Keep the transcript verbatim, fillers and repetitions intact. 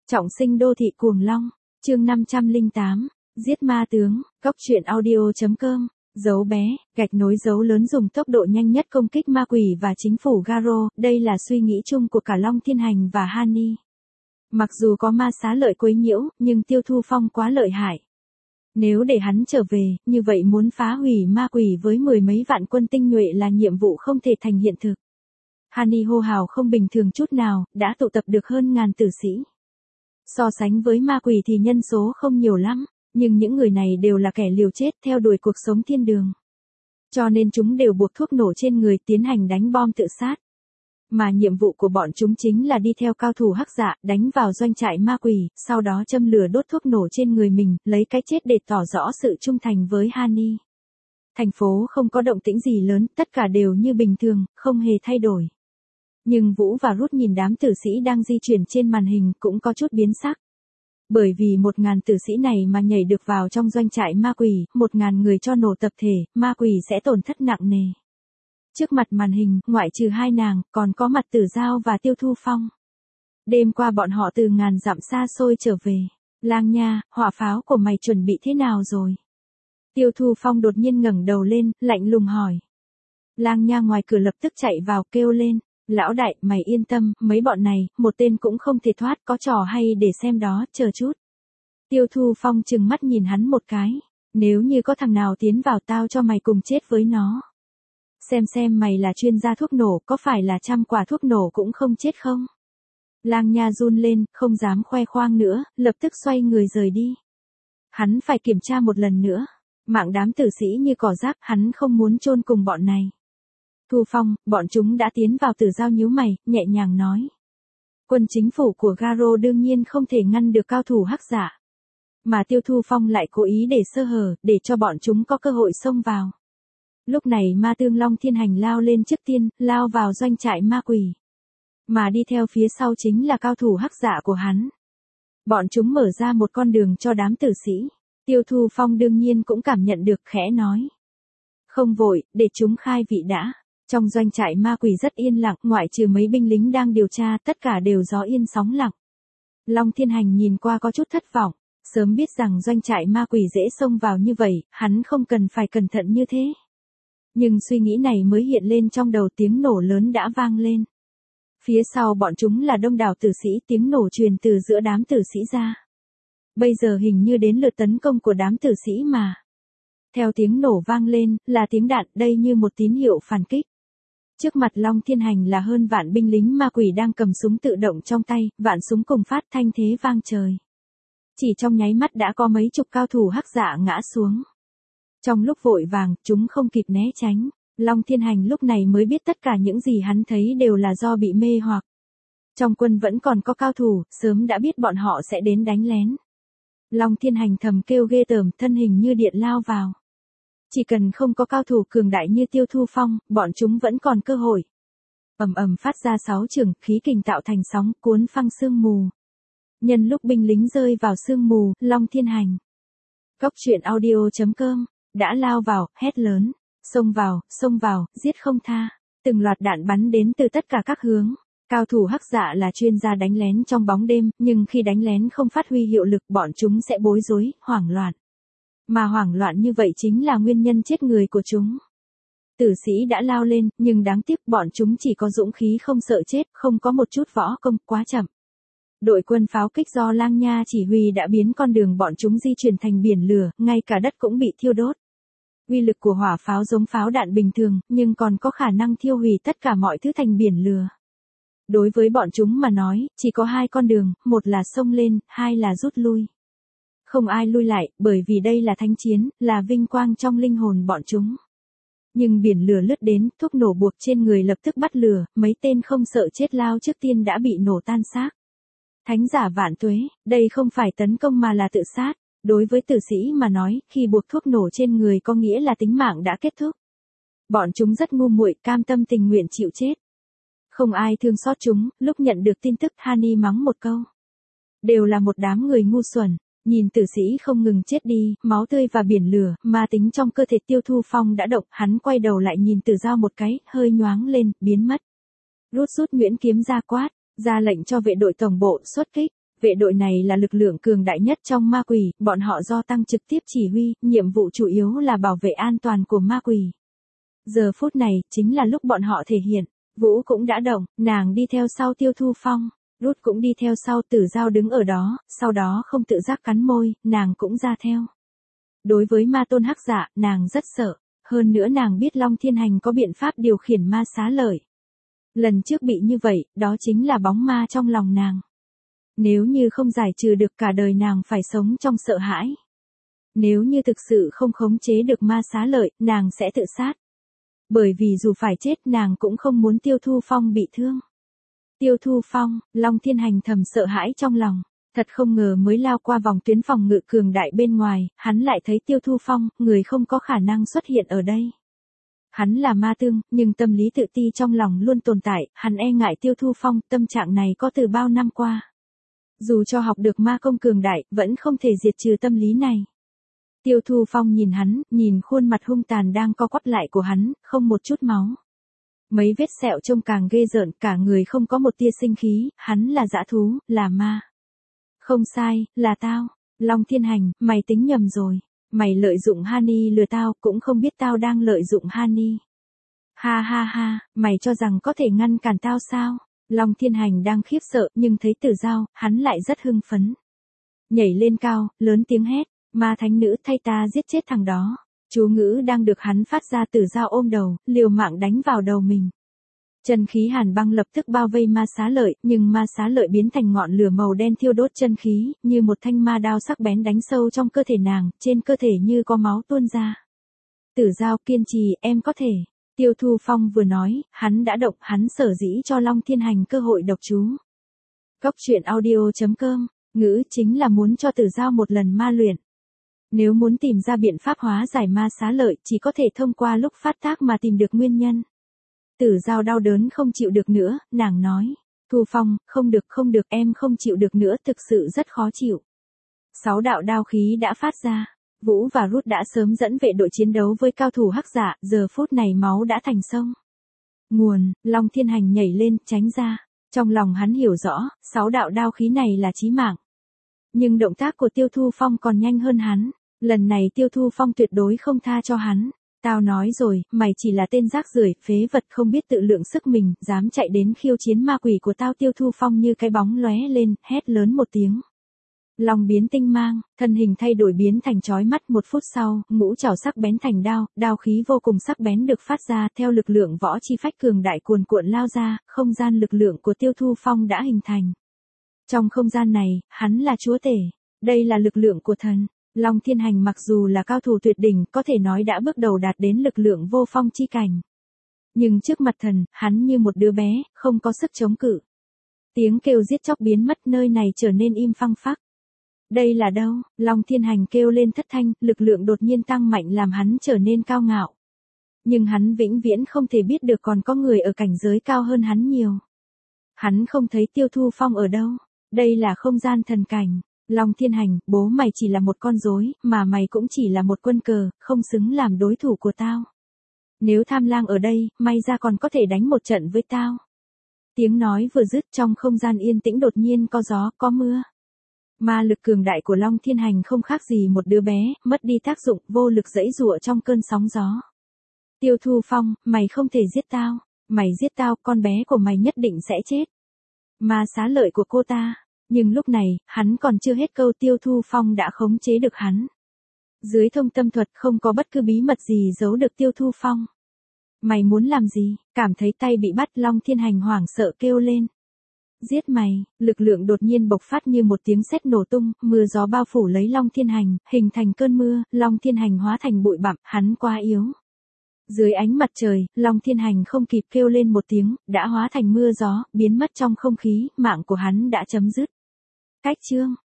Trọng sinh đô thị cuồng long, chương năm trăm lẻ tám, giết ma tướng, góc truyện audio chấm com, dấu bé, gạch nối dấu lớn dùng tốc độ nhanh nhất công kích ma quỷ và chính phủ Garo, đây là suy nghĩ chung của cả Long Thiên Hành và Hani. Mặc dù có ma xá lợi quấy nhiễu, nhưng Tiêu Thu Phong quá lợi hại. Nếu để hắn trở về, như vậy muốn phá hủy ma quỷ với mười mấy vạn quân tinh nhuệ là nhiệm vụ không thể thành hiện thực. Hani hô hào không bình thường chút nào, đã tụ tập được hơn ngàn tử sĩ. So sánh với ma quỷ thì nhân số không nhiều lắm, nhưng những người này đều là kẻ liều chết theo đuổi cuộc sống thiên đường. Cho nên chúng đều buộc thuốc nổ trên người tiến hành đánh bom tự sát. Mà nhiệm vụ của bọn chúng chính là đi theo cao thủ hắc dạ, đánh vào doanh trại ma quỷ, sau đó châm lửa đốt thuốc nổ trên người mình, lấy cái chết để tỏ rõ sự trung thành với Hani. Thành phố không có động tĩnh gì lớn, tất cả đều như bình thường, không hề thay đổi. Nhưng Vũ và Rút nhìn đám tử sĩ đang di chuyển trên màn hình cũng có chút biến sắc. Bởi vì một ngàn tử sĩ này mà nhảy được vào trong doanh trại ma quỷ, một ngàn người cho nổ tập thể, ma quỷ sẽ tổn thất nặng nề. Trước mặt màn hình, ngoại trừ hai nàng, còn có mặt Tử Giao và Tiêu Thu Phong. Đêm qua bọn họ từ ngàn dặm xa xôi trở về. Lang Nha, hỏa pháo của mày chuẩn bị thế nào rồi? Tiêu Thu Phong đột nhiên ngẩng đầu lên, lạnh lùng hỏi. Lang Nha ngoài cửa lập tức chạy vào kêu lên. Lão đại, mày yên tâm, mấy bọn này, một tên cũng không thể thoát, có trò hay để xem đó, chờ chút. Tiêu Thu Phong trừng mắt nhìn hắn một cái. Nếu như có thằng nào tiến vào tao cho mày cùng chết với nó. Xem xem mày là chuyên gia thuốc nổ, có phải là trăm quả thuốc nổ cũng không chết không? Lang Nha run lên, không dám khoe khoang nữa, lập tức xoay người rời đi. Hắn phải kiểm tra một lần nữa. Mạng đám tử sĩ như cỏ rác, hắn không muốn chôn cùng bọn này. Thu Phong, bọn chúng đã tiến vào. Tử Giao nhíu mày, nhẹ nhàng nói. Quân chính phủ của Garo đương nhiên không thể ngăn được cao thủ hắc giả. Mà Tiêu Thu Phong lại cố ý để sơ hở, để cho bọn chúng có cơ hội xông vào. Lúc này ma tương Long Thiên Hành lao lên trước tiên, lao vào doanh trại ma quỷ. Mà đi theo phía sau chính là cao thủ hắc dạ của hắn. Bọn chúng mở ra một con đường cho đám tử sĩ. Tiêu Thu Phong đương nhiên cũng cảm nhận được, khẽ nói. Không vội, để chúng khai vị đã. Trong doanh trại ma quỷ rất yên lặng, ngoại trừ mấy binh lính đang điều tra, tất cả đều gió yên sóng lặng. Long Thiên Hành nhìn qua có chút thất vọng, sớm biết rằng doanh trại ma quỷ dễ xông vào như vậy, hắn không cần phải cẩn thận như thế. Nhưng suy nghĩ này mới hiện lên trong đầu, tiếng nổ lớn đã vang lên. Phía sau bọn chúng là đông đảo tử sĩ, tiếng nổ truyền từ giữa đám tử sĩ ra. Bây giờ hình như đến lượt tấn công của đám tử sĩ mà. Theo tiếng nổ vang lên, là tiếng đạn, đây như một tín hiệu phản kích. Trước mặt Long Thiên Hành là hơn vạn binh lính ma quỷ đang cầm súng tự động trong tay, vạn súng cùng phát, thanh thế vang trời. Chỉ trong nháy mắt đã có mấy chục cao thủ hắc dạ ngã xuống. Trong lúc vội vàng, chúng không kịp né tránh. Long Thiên Hành lúc này mới biết tất cả những gì hắn thấy đều là do bị mê hoặc. Trong quân vẫn còn có cao thủ, sớm đã biết bọn họ sẽ đến đánh lén. Long Thiên Hành thầm kêu ghê tởm, thân hình như điện lao vào. Chỉ cần không có cao thủ cường đại như Tiêu Thu Phong, bọn chúng vẫn còn cơ hội. Ầm ầm phát ra sáu trường, khí kình tạo thành sóng, cuốn phăng sương mù. Nhân lúc binh lính rơi vào sương mù, Long Thiên Hành. Góc truyện audio chấm com, đã lao vào, hét lớn. Xông vào, xông vào, giết không tha. Từng loạt đạn bắn đến từ tất cả các hướng. Cao thủ hắc dạ là chuyên gia đánh lén trong bóng đêm, nhưng khi đánh lén không phát huy hiệu lực, bọn chúng sẽ bối rối, hoảng loạn. Mà hoảng loạn như vậy chính là nguyên nhân chết người của chúng. Tử sĩ đã lao lên, nhưng đáng tiếc bọn chúng chỉ có dũng khí không sợ chết, không có một chút võ công, quá chậm. Đội quân pháo kích do Lang Nha chỉ huy đã biến con đường bọn chúng di chuyển thành biển lửa, ngay cả đất cũng bị thiêu đốt. Uy lực của hỏa pháo giống pháo đạn bình thường, nhưng còn có khả năng thiêu hủy tất cả mọi thứ thành biển lửa. Đối với bọn chúng mà nói, chỉ có hai con đường, một là xông lên, hai là rút lui. Không ai lui lại, bởi vì đây là thánh chiến, là vinh quang trong linh hồn bọn chúng. Nhưng biển lửa lướt đến, thuốc nổ buộc trên người lập tức bắt lửa, mấy tên không sợ chết lao trước tiên đã bị nổ tan xác. Thánh giả vạn tuế, đây không phải tấn công mà là tự sát. Đối với tử sĩ mà nói, khi buộc thuốc nổ trên người có nghĩa là tính mạng đã kết thúc. Bọn chúng rất ngu muội, cam tâm tình nguyện chịu chết. Không ai thương xót chúng, lúc nhận được tin tức Hani mắng một câu. Đều là một đám người ngu xuẩn. Nhìn tử sĩ không ngừng chết đi, máu tươi và biển lửa, ma tính trong cơ thể Tiêu Thu Phong đã động, hắn quay đầu lại nhìn Tử Giao một cái, hơi nhoáng lên, biến mất. Rút rút nhuyễn kiếm ra quát, ra lệnh cho vệ đội tổng bộ xuất kích. Vệ đội này là lực lượng cường đại nhất trong ma quỷ, bọn họ do tăng trực tiếp chỉ huy, nhiệm vụ chủ yếu là bảo vệ an toàn của ma quỷ. Giờ phút này, chính là lúc bọn họ thể hiện. Vũ cũng đã động, nàng đi theo sau Tiêu Thu Phong. Rút cũng đi theo sau, Tử Giao đứng ở đó, sau đó không tự giác cắn môi, nàng cũng ra theo. Đối với ma tôn hắc dạ, nàng rất sợ. Hơn nữa nàng biết Long Thiên Hành có biện pháp điều khiển ma xá lợi. Lần trước bị như vậy, đó chính là bóng ma trong lòng nàng. Nếu như không giải trừ được, cả đời nàng phải sống trong sợ hãi. Nếu như thực sự không khống chế được ma xá lợi, nàng sẽ tự sát. Bởi vì dù phải chết, nàng cũng không muốn Tiêu Thu Phong bị thương. Tiêu Thu Phong, Long Thiên Hành thầm sợ hãi trong lòng. Thật không ngờ mới lao qua vòng tuyến phòng ngự cường đại bên ngoài, hắn lại thấy Tiêu Thu Phong, người không có khả năng xuất hiện ở đây. Hắn là ma tương, nhưng tâm lý tự ti trong lòng luôn tồn tại, hắn e ngại Tiêu Thu Phong, tâm trạng này có từ bao năm qua. Dù cho học được ma công cường đại, vẫn không thể diệt trừ tâm lý này. Tiêu Thu Phong nhìn hắn, nhìn khuôn mặt hung tàn đang co quắp lại của hắn, không một chút máu. Mấy vết sẹo trông càng ghê rợn, cả người không có một tia sinh khí, hắn là dã thú, là ma. Không sai, là tao. Long Thiên Hành, mày tính nhầm rồi. Mày lợi dụng Hani lừa tao, cũng không biết tao đang lợi dụng Hani. Ha ha ha, mày cho rằng có thể ngăn cản tao sao? Long Thiên Hành đang khiếp sợ, nhưng thấy Tử Giao, hắn lại rất hưng phấn. Nhảy lên cao, lớn tiếng hét, ma thánh nữ, thay ta giết chết thằng đó. Chú ngữ đang được hắn phát ra. Tử Giao ôm đầu, liều mạng đánh vào đầu mình. Chân khí hàn băng lập tức bao vây ma xá lợi, nhưng ma xá lợi biến thành ngọn lửa màu đen thiêu đốt chân khí, như một thanh ma đao sắc bén đánh sâu trong cơ thể nàng, trên cơ thể như có máu tuôn ra. Tử Giao, kiên trì, em có thể. Tiêu Thu Phong vừa nói, hắn đã động, hắn sở dĩ cho Long Thiên Hành cơ hội độc chú. Cốc truyện audio chấm com, ngữ chính là muốn cho Tử Giao một lần ma luyện. Nếu muốn tìm ra biện pháp hóa giải ma xá lợi, chỉ có thể thông qua lúc phát tác mà tìm được nguyên nhân. Tử Giao đau đớn không chịu được nữa, nàng nói. Thu Phong, không được không được, em không chịu được nữa, thực sự rất khó chịu. Sáu đạo đao khí đã phát ra. Vũ và Rút đã sớm dẫn vệ đội chiến đấu với cao thủ hắc dạ, giờ phút này máu đã thành sông. Nguồn, Long Thiên Hành nhảy lên, tránh ra. Trong lòng hắn hiểu rõ, sáu đạo đao khí này là chí mạng. Nhưng động tác của Tiêu Thu Phong còn nhanh hơn hắn. Lần này Tiêu Thu Phong tuyệt đối không tha cho hắn. Tao nói rồi, mày chỉ là tên rác rưởi, phế vật không biết tự lượng sức mình, dám chạy đến khiêu chiến ma quỷ của tao. Tiêu Thu Phong như cái bóng lóe lên, hét lớn một tiếng. Long biến tinh mang, thân hình thay đổi biến thành chói mắt. Một phút sau, ngũ trảo sắc bén thành đao, đao khí vô cùng sắc bén được phát ra, theo lực lượng võ chi phách cường đại cuồn cuộn lao ra, không gian lực lượng của Tiêu Thu Phong đã hình thành. Trong không gian này, hắn là chúa tể, đây là lực lượng của thần. Long Thiên Hành mặc dù là cao thủ tuyệt đỉnh, có thể nói đã bước đầu đạt đến lực lượng vô phong chi cảnh. Nhưng trước mặt thần, hắn như một đứa bé, không có sức chống cự. Tiếng kêu giết chóc biến mất, nơi này trở nên im phăng phắc. Đây là đâu? Long Thiên Hành kêu lên thất thanh, lực lượng đột nhiên tăng mạnh làm hắn trở nên cao ngạo. Nhưng hắn vĩnh viễn không thể biết được còn có người ở cảnh giới cao hơn hắn nhiều. Hắn không thấy Tiêu Thu Phong ở đâu. Đây là không gian thần cảnh. Long Thiên Hành, bố mày chỉ là một con rối, mà mày cũng chỉ là một quân cờ, không xứng làm đối thủ của tao. Nếu Tham Lang ở đây, may ra còn có thể đánh một trận với tao. Tiếng nói vừa dứt, trong không gian yên tĩnh đột nhiên có gió, có mưa. Ma lực cường đại của Long Thiên Hành không khác gì một đứa bé, mất đi tác dụng, vô lực giãy giụa trong cơn sóng gió. Tiêu Thu Phong, mày không thể giết tao. Mày giết tao, con bé của mày nhất định sẽ chết. Ma xá lợi của cô ta. Nhưng lúc này, hắn còn chưa hết câu, Tiêu Thu Phong đã khống chế được hắn. Dưới thông tâm thuật không có bất cứ bí mật gì giấu được Tiêu Thu Phong. Mày muốn làm gì? Cảm thấy tay bị bắt, Long Thiên Hành hoảng sợ kêu lên. Giết mày, lực lượng đột nhiên bộc phát như một tiếng sét nổ tung, mưa gió bao phủ lấy Long Thiên Hành, hình thành cơn mưa, Long Thiên Hành hóa thành bụi bặm, hắn quá yếu. Dưới ánh mặt trời, Long Thiên Hành không kịp kêu lên một tiếng, đã hóa thành mưa gió, biến mất trong không khí, mạng của hắn đã chấm dứt. Cách chương